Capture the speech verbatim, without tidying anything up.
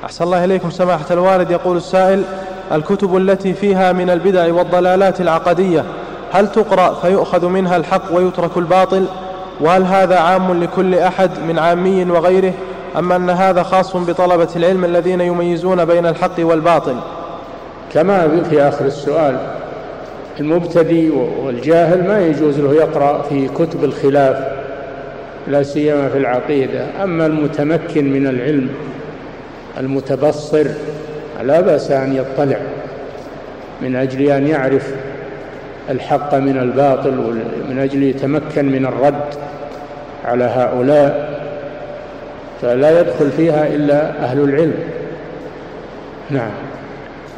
أحسن الله إليكم سماحة الوالد. يقول السائل: الكتب التي فيها من البدع والضلالات العقدية هل تقرأ فيؤخذ منها الحق ويترك الباطل؟ وهل هذا عام لكل أحد من عامي وغيره، أم أن هذا خاص بطلبة العلم الذين يميزون بين الحق والباطل؟ كما في آخر السؤال، المبتدئ والجاهل ما يجوز له يقرأ في كتب الخلاف لا سيما في العقيدة. أما المتمكن من العلم المتبصر لا بأس أن يطلع من أجل أن يعرف الحق من الباطل، ومن أجل يتمكن من الرد على هؤلاء، فلا يدخل فيها إلا أهل العلم. نعم.